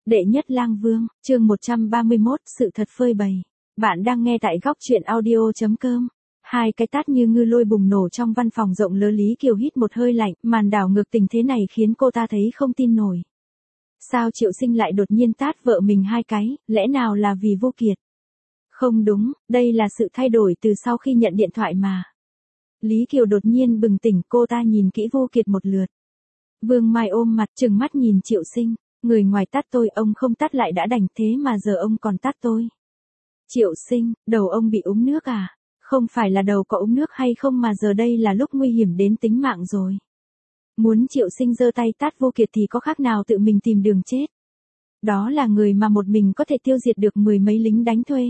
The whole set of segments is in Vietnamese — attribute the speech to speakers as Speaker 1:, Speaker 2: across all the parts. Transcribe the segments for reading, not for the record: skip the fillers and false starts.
Speaker 1: Đệ nhất lang vương, chương 131, sự thật phơi bày. Bạn đang nghe tại góc truyện audio.com. Hai cái tát như ngư lôi bùng nổ trong văn phòng rộng lớn. Lý Kiều hít một hơi lạnh, màn đảo ngược tình thế này khiến cô ta thấy không tin nổi. Sao Triệu Sinh lại đột nhiên tát vợ mình hai cái, lẽ nào là vì Vô Kiệt? Không đúng, đây là sự thay đổi từ sau khi nhận điện thoại mà. Lý Kiều đột nhiên bừng tỉnh, cô ta nhìn kỹ Vô Kiệt một lượt. Vương Mai ôm mặt trừng mắt nhìn Triệu Sinh. Người ngoài tát tôi, ông không tát lại đã đành, thế mà giờ ông còn tát tôi. Triệu Sinh, đầu ông bị úng nước à? Không phải là đầu có úng nước hay không mà giờ đây là lúc nguy hiểm đến tính mạng rồi. Muốn Triệu Sinh giơ tay tát Vô Kiệt thì có khác nào tự mình tìm đường chết. Đó là người mà một mình có thể tiêu diệt được mười mấy lính đánh thuê.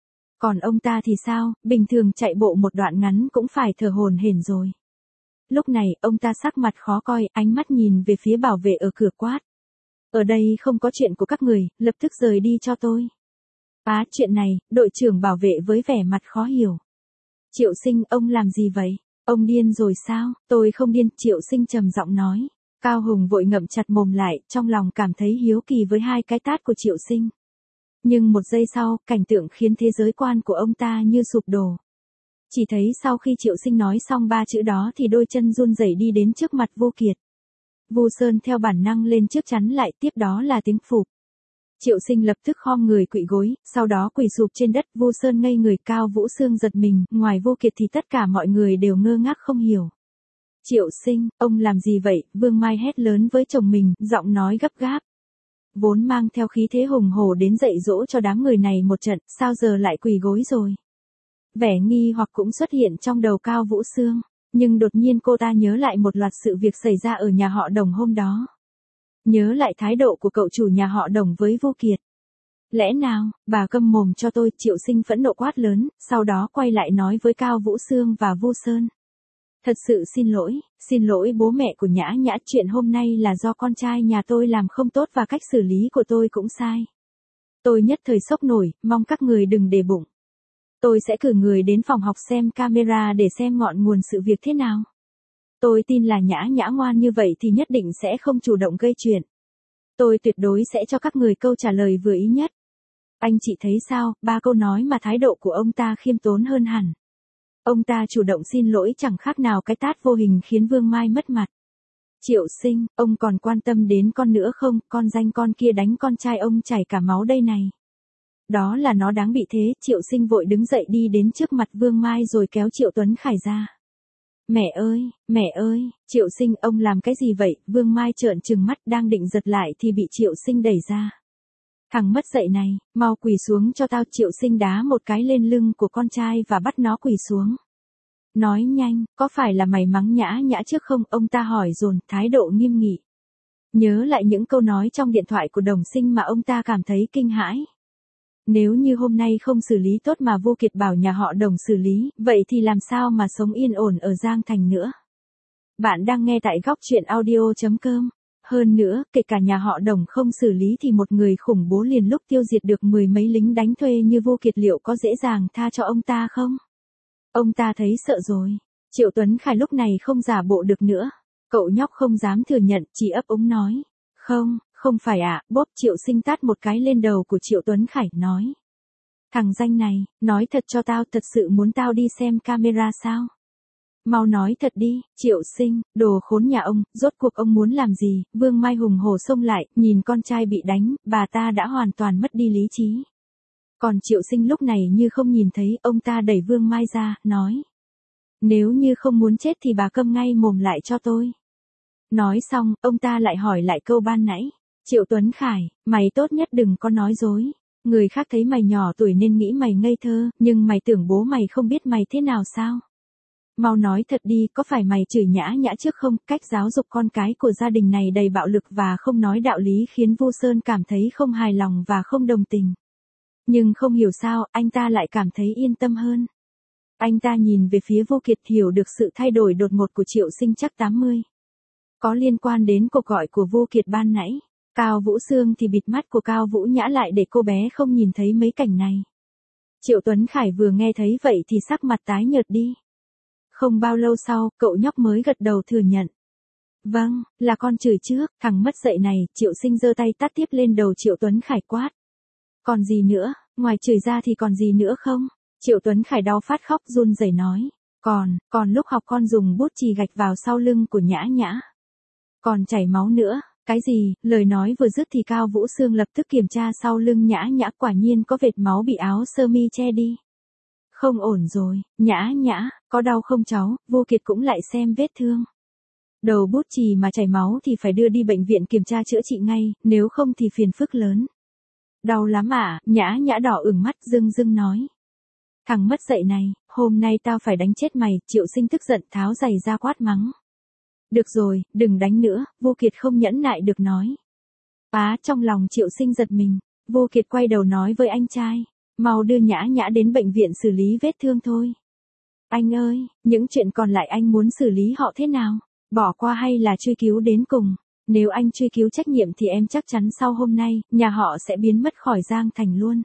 Speaker 1: Còn ông ta thì sao, bình thường chạy bộ một đoạn ngắn cũng phải thở hổn hển rồi. Lúc này, ông ta sắc mặt khó coi, ánh mắt nhìn về phía bảo vệ ở cửa quát. Ở đây không có chuyện của các người, lập tức rời đi cho tôi. Chuyện này, đội trưởng bảo vệ với vẻ mặt khó hiểu. Triệu Sinh, ông làm gì vậy? Ông điên rồi sao? Tôi không điên, Triệu Sinh trầm giọng nói. Cao Hùng vội ngậm chặt mồm lại, trong lòng cảm thấy hiếu kỳ với hai cái tát của Triệu Sinh. Nhưng một giây sau, cảnh tượng khiến thế giới quan của ông ta như sụp đổ. Chỉ thấy sau khi Triệu Sinh nói xong ba chữ đó thì đôi chân run rẩy đi đến trước mặt Vô Kiệt. Vu Sơn theo bản năng lên trước chắn lại, tiếp đó là tiếng phục. Triệu Sinh lập tức khom người quỵ gối, sau đó quỳ sụp trên đất. Vu Sơn ngây người, Cao Vũ Sương giật mình, ngoài Vô Kiệt thì tất cả mọi người đều ngơ ngác không hiểu. Triệu Sinh, ông làm gì vậy? Vương Mai hét lớn với chồng mình, giọng nói gấp gáp. Vốn mang theo khí thế hùng hổ đến dạy dỗ cho đám người này một trận, sao giờ lại quỳ gối rồi? Vẻ nghi hoặc cũng xuất hiện trong đầu Cao Vũ Sương. Nhưng đột nhiên cô ta nhớ lại một loạt sự việc xảy ra ở nhà họ Đồng hôm đó. Nhớ lại thái độ của cậu chủ nhà họ Đồng với Vô Kiệt. Lẽ nào, bà câm mồm cho tôi, Triệu Sinh phẫn nộ quát lớn, sau đó quay lại nói với Cao Vũ Sương và Vu Sơn. Thật sự xin lỗi bố mẹ của Nhã Nhã, chuyện hôm nay là do con trai nhà tôi làm không tốt và cách xử lý của tôi cũng sai. Tôi nhất thời sốc nổi, mong các người đừng để bụng. Tôi sẽ cử người đến phòng học xem camera để xem ngọn nguồn sự việc thế nào. Tôi tin là Nhã Nhã ngoan như vậy thì nhất định sẽ không chủ động gây chuyện. Tôi tuyệt đối sẽ cho các người câu trả lời vừa ý nhất. Anh chị thấy sao, ba câu nói mà thái độ của ông ta khiêm tốn hơn hẳn. Ông ta chủ động xin lỗi chẳng khác nào cái tát vô hình khiến Vương Mai mất mặt. Triệu Sinh, ông còn quan tâm đến con nữa không? Con danh con kia đánh con trai ông chảy cả máu đây này. Đó là nó đáng bị thế. Triệu Sinh vội đứng dậy đi đến trước mặt Vương Mai rồi kéo Triệu Tuấn Khải ra. Mẹ ơi, Triệu Sinh, ông làm cái gì vậy? Vương Mai trợn trừng mắt đang định giật lại thì bị Triệu Sinh đẩy ra. Thằng mất dạy này, mau quỳ xuống cho tao. Triệu Sinh đá một cái lên lưng của con trai và bắt nó quỳ xuống. Nói nhanh, có phải là mày mắng Nhã Nhã trước không? Ông ta hỏi dồn, thái độ nghiêm nghị. Nhớ lại những câu nói trong điện thoại của Đồng Sinh mà ông ta cảm thấy kinh hãi. Nếu như hôm nay không xử lý tốt mà Vô Kiệt bảo nhà họ Đồng xử lý, vậy thì làm sao mà sống yên ổn ở Giang Thành nữa? Bạn đang nghe tại góc truyện audio.com. Hơn nữa, kể cả nhà họ Đồng không xử lý thì một người khủng bố liền lúc tiêu diệt được mười mấy lính đánh thuê như Vô Kiệt liệu có dễ dàng tha cho ông ta không? Ông ta thấy sợ rồi. Triệu Tuấn Khải lúc này không giả bộ được nữa. Cậu nhóc không dám thừa nhận, chỉ ấp úng nói. Không phải ạ, bóp. Triệu Sinh tát một cái lên đầu của Triệu Tuấn Khải, nói. Thằng danh này, nói thật cho tao, thật sự muốn tao đi xem camera sao? Mau nói thật đi, Triệu Sinh, đồ khốn nhà ông, rốt cuộc ông muốn làm gì? Vương Mai hùng hổ xông lại, nhìn con trai bị đánh, bà ta đã hoàn toàn mất đi lý trí. Còn Triệu Sinh lúc này như không nhìn thấy, ông ta đẩy Vương Mai ra, nói. Nếu như không muốn chết thì bà câm ngay mồm lại cho tôi. Nói xong, ông ta lại hỏi lại câu ban nãy. Triệu Tuấn Khải, mày tốt nhất đừng có nói dối. Người khác thấy mày nhỏ tuổi nên nghĩ mày ngây thơ, nhưng mày tưởng bố mày không biết mày thế nào sao? Mau nói thật đi, có phải mày chửi Nhã Nhã trước không? Cách giáo dục con cái của gia đình này đầy bạo lực và không nói đạo lý khiến Vu Sơn cảm thấy không hài lòng và không đồng tình. Nhưng không hiểu sao, anh ta lại cảm thấy yên tâm hơn. Anh ta nhìn về phía Vô Kiệt, hiểu được sự thay đổi đột ngột của Triệu Sinh chắc 80. Có liên quan đến cuộc gọi của Vô Kiệt ban nãy. Cao Vũ Sương thì bịt mắt của Cao Vũ Nhã lại để cô bé không nhìn thấy mấy cảnh này. Triệu Tuấn Khải vừa nghe thấy vậy thì sắc mặt tái nhợt đi. Không bao lâu sau, cậu nhóc mới gật đầu thừa nhận. Vâng, là con chửi trước, thằng mất dạy này, Triệu Sinh giơ tay tát tiếp lên đầu Triệu Tuấn Khải quát. Còn gì nữa, ngoài chửi ra thì còn gì nữa không? Triệu Tuấn Khải đau phát khóc run rẩy nói. Còn lúc học con dùng bút chì gạch vào sau lưng của Nhã Nhã. Còn chảy máu nữa, cái gì, lời nói vừa dứt thì Cao Vũ Sương lập tức kiểm tra sau lưng Nhã Nhã, quả nhiên có vệt máu bị áo sơ mi che đi. Không ổn rồi, Nhã Nhã, có đau không cháu? Vô Kiệt cũng lại xem vết thương. Đầu bút chì mà chảy máu thì phải đưa đi bệnh viện kiểm tra chữa trị ngay, nếu không thì phiền phức lớn. Đau lắm à? Nhã Nhã đỏ ửng mắt rưng rưng nói. Thằng mất dạy này, hôm nay tao phải đánh chết mày. Triệu Sinh tức giận tháo giày ra quát mắng. Được rồi, đừng đánh nữa, Vô Kiệt không nhẫn nại được nói. Trong lòng Triệu Sinh giật mình, Vô Kiệt quay đầu nói với anh trai. Mau đưa Nhã Nhã đến bệnh viện xử lý vết thương thôi. Anh ơi, những chuyện còn lại anh muốn xử lý họ thế nào? Bỏ qua hay là truy cứu đến cùng? Nếu anh truy cứu trách nhiệm thì em chắc chắn sau hôm nay, nhà họ sẽ biến mất khỏi Giang Thành luôn.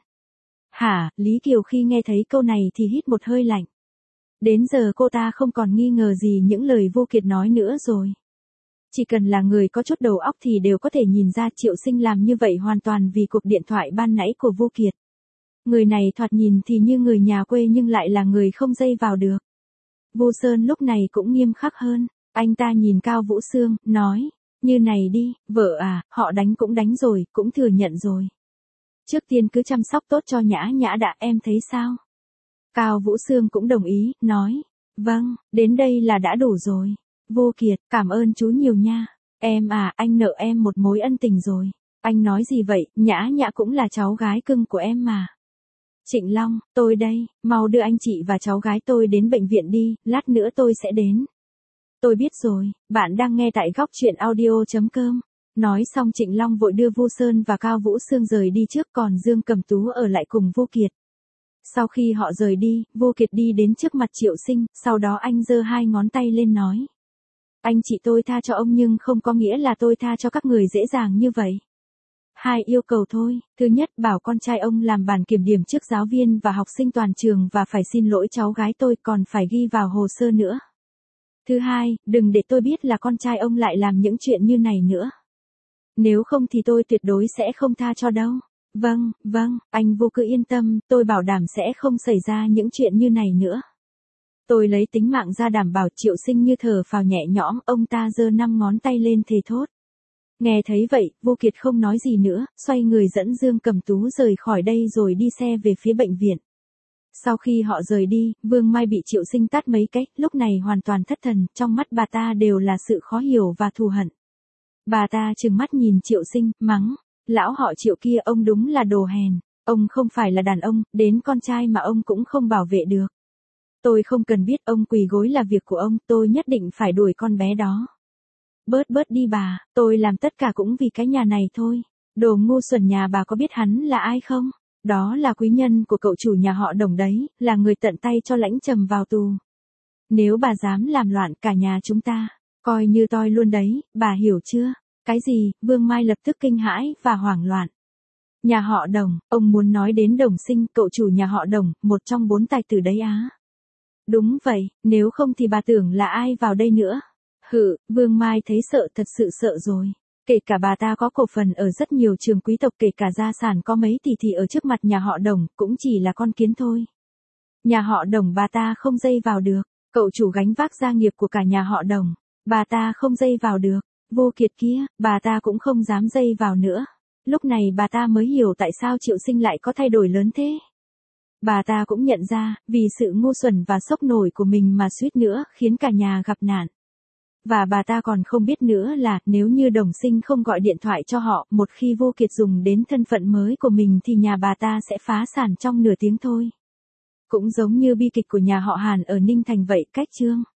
Speaker 1: Hả? Lý Kiều khi nghe thấy câu này thì hít một hơi lạnh. Đến giờ cô ta không còn nghi ngờ gì những lời Vô Kiệt nói nữa rồi. Chỉ cần là người có chút đầu óc thì đều có thể nhìn ra Triệu Sinh làm như vậy hoàn toàn vì cuộc điện thoại ban nãy của Vô Kiệt. Người này thoạt nhìn thì như người nhà quê nhưng lại là người không dây vào được. Vô Sơn lúc này cũng nghiêm khắc hơn. Anh ta nhìn Cao Vũ Sương, nói. Như này đi, vợ à, họ đánh cũng đánh rồi, cũng thừa nhận rồi. Trước tiên cứ chăm sóc tốt cho Nhã Nhã đã, em thấy sao? Cao Vũ Sương cũng đồng ý, nói. Vâng, đến đây là đã đủ rồi. Vô Kiệt, cảm ơn chú nhiều nha. Em à, anh nợ em một mối ân tình rồi. Anh nói gì vậy, Nhã Nhã cũng là cháu gái cưng của em mà. Trịnh Long, tôi đây, mau đưa anh chị và cháu gái tôi đến bệnh viện đi, lát nữa tôi sẽ đến. Tôi biết rồi, bạn đang nghe tại góc truyện audio.com. Nói xong Trịnh Long vội đưa Vô Sơn và Cao Vũ Sương rời đi trước, còn Dương Cầm Tú ở lại cùng Vô Kiệt. Sau khi họ rời đi, Vô Kiệt đi đến trước mặt Triệu Sinh, sau đó anh giơ hai ngón tay lên nói. Anh chị tôi tha cho ông nhưng không có nghĩa là tôi tha cho các người dễ dàng như vậy. Hai yêu cầu thôi, thứ nhất bảo con trai ông làm bản kiểm điểm trước giáo viên và học sinh toàn trường và phải xin lỗi cháu gái tôi, còn phải ghi vào hồ sơ nữa. Thứ hai, đừng để tôi biết là con trai ông lại làm những chuyện như này nữa. Nếu không thì tôi tuyệt đối sẽ không tha cho đâu. Vâng, anh Vô cứ yên tâm, tôi bảo đảm sẽ không xảy ra những chuyện như này nữa. Tôi lấy tính mạng ra đảm bảo. Triệu Sinh như thở phào nhẹ nhõm, ông ta giơ 5 ngón tay lên thề thốt. Nghe thấy vậy, Vô Kiệt không nói gì nữa, xoay người dẫn Dương Cầm Tú rời khỏi đây rồi đi xe về phía bệnh viện. Sau khi họ rời đi, Vương Mai bị Triệu Sinh tát mấy cái, lúc này hoàn toàn thất thần, trong mắt bà ta đều là sự khó hiểu và thù hận. Bà ta trừng mắt nhìn Triệu Sinh, mắng, lão họ Triệu kia ông đúng là đồ hèn, ông không phải là đàn ông, đến con trai mà ông cũng không bảo vệ được. Tôi không cần biết, ông quỳ gối là việc của ông, tôi nhất định phải đuổi con bé đó. Bớt đi bà, tôi làm tất cả cũng vì cái nhà này thôi. Đồ ngu xuẩn, nhà bà có biết hắn là ai không? Đó là quý nhân của cậu chủ nhà họ Đồng đấy, là người tận tay cho Lãnh Trầm vào tù. Nếu bà dám làm loạn cả nhà chúng ta, coi như toi luôn đấy, bà hiểu chưa? Cái gì? Vương Mai lập tức kinh hãi và hoảng loạn. Nhà họ Đồng, ông muốn nói đến Đồng Sinh, cậu chủ nhà họ Đồng, một trong 4 tài tử đấy á. Đúng vậy, nếu không thì bà tưởng là ai vào đây nữa? Vương Mai thấy sợ, thật sự sợ rồi. Kể cả bà ta có cổ phần ở rất nhiều trường quý tộc, kể cả gia sản có mấy tỷ thì ở trước mặt nhà họ Đồng, cũng chỉ là con kiến thôi. Nhà họ Đồng bà ta không dây vào được, cậu chủ gánh vác gia nghiệp của cả nhà họ Đồng, bà ta không dây vào được. Vô Kiệt kia, bà ta cũng không dám dây vào nữa. Lúc này bà ta mới hiểu tại sao Triệu Sinh lại có thay đổi lớn thế. Bà ta cũng nhận ra, vì sự ngu xuẩn và sốc nổi của mình mà suýt nữa khiến cả nhà gặp nạn. Và bà ta còn không biết nữa là, nếu như Đồng Sinh không gọi điện thoại cho họ, một khi Vô Kiệt dùng đến thân phận mới của mình thì nhà bà ta sẽ phá sản trong nửa tiếng thôi. Cũng giống như bi kịch của nhà họ Hàn ở Ninh Thành vậy. Cách chương